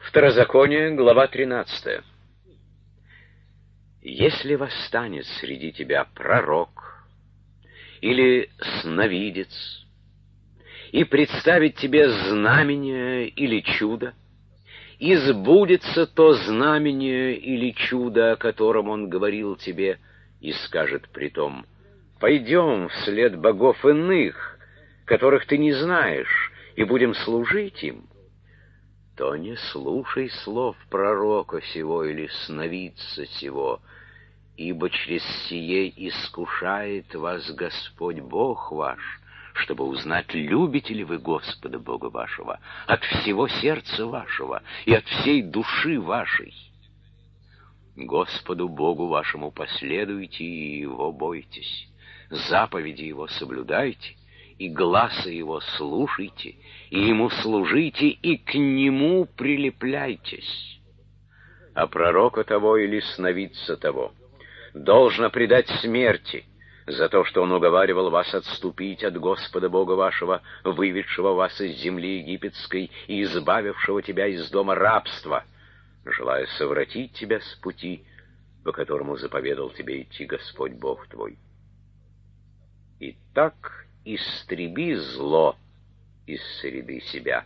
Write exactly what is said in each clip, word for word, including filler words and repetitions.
Второзаконие, глава тринадцатая. Если восстанет среди тебя пророк или сновидец и представит тебе знамение или чудо, и сбудется то знамение или чудо, о котором он говорил тебе, и скажет притом: «Пойдем вслед богов иных, которых ты не знаешь, и будем служить им», то не слушай слов пророка сего или сновидца сего, ибо через сие искушает вас Господь Бог ваш, чтобы узнать, любите ли вы Господа Бога вашего от всего сердца вашего и от всей души вашей. Господу Богу вашему последуйте и Его бойтесь, заповеди Его соблюдайте, и гласа Его слушайте, и Ему служите, и к Нему прилепляйтесь. А пророка того или сновидца того должно предать смерти за то, что он уговаривал вас отступить от Господа Бога вашего, выведшего вас из земли египетской и избавившего тебя из дома рабства, желая совратить тебя с пути, по которому заповедал тебе идти Господь Бог твой. Итак, истреби зло из среды себя.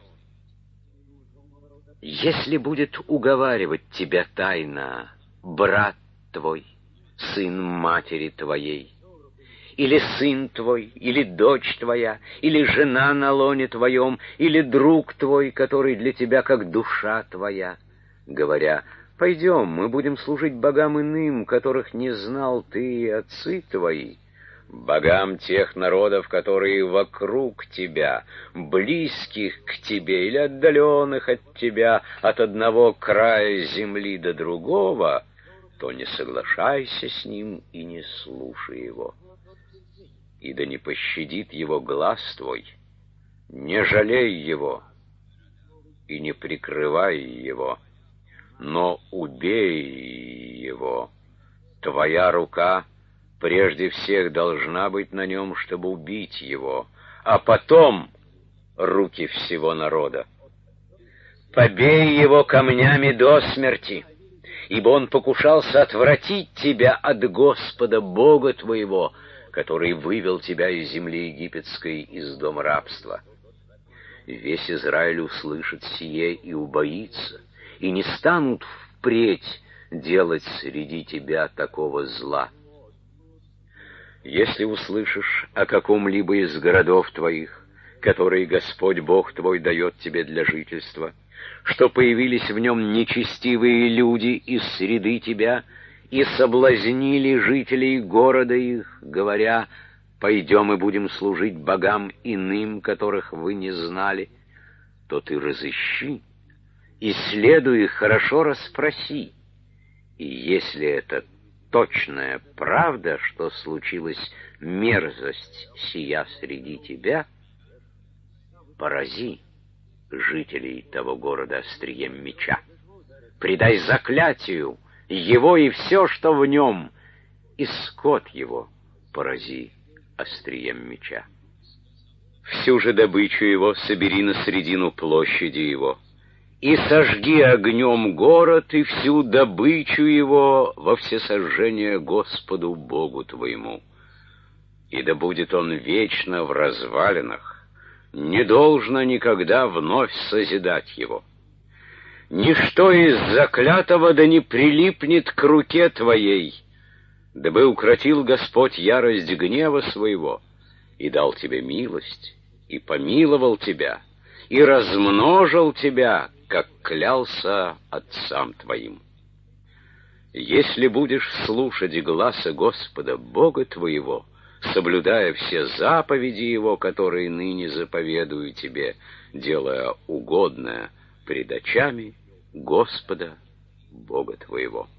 Если будет уговаривать тебя тайно брат твой, сын матери твоей, или сын твой, или дочь твоя, или жена на лоне твоем, или друг твой, который для тебя как душа твоя, говоря: «Пойдем, мы будем служить богам иным, которых не знал ты и отцы твои», богам тех народов, которые вокруг тебя, близких к тебе или отдаленных от тебя, от одного края земли до другого, то не соглашайся с ним и не слушай его. И да не пощадит его глаз твой, не жалей его и не прикрывай его, но убей его. Твоя рука прежде всех должна быть на нем, чтобы убить его, а потом руки всего народа. Побей его камнями до смерти, ибо он покушался отвратить тебя от Господа Бога твоего, который вывел тебя из земли египетской, из дома рабства. Весь Израиль услышит сие и убоится, и не станут впредь делать среди тебя такого зла. Если услышишь о каком-либо из городов твоих, которые Господь Бог твой дает тебе для жительства, что появились в нем нечестивые люди из среды тебя и соблазнили жителей города их, говоря: «Пойдем и будем служить богам иным, которых вы не знали», то ты разыщи, исследуй их, хорошо расспроси, и если это точная правда, что случилась мерзость сия среди тебя, порази жителей того города острием меча, предай заклятию его и все, что в нем, и скот его порази острием меча. Всю же добычу его собери на средину площади его, и сожги огнем город и всю добычу его во всесожжение Господу Богу твоему. И да будет он вечно в развалинах, не должно никогда вновь созидать его. Ничто из заклятого да не прилипнет к руке твоей, дабы укротил Господь ярость гнева своего, и дал тебе милость, и помиловал тебя, и размножил тебя, как клялся отцам твоим. Если будешь слушать гласа Господа Бога твоего, соблюдая все заповеди Его, которые ныне заповедую тебе, делая угодное пред очами Господа Бога твоего.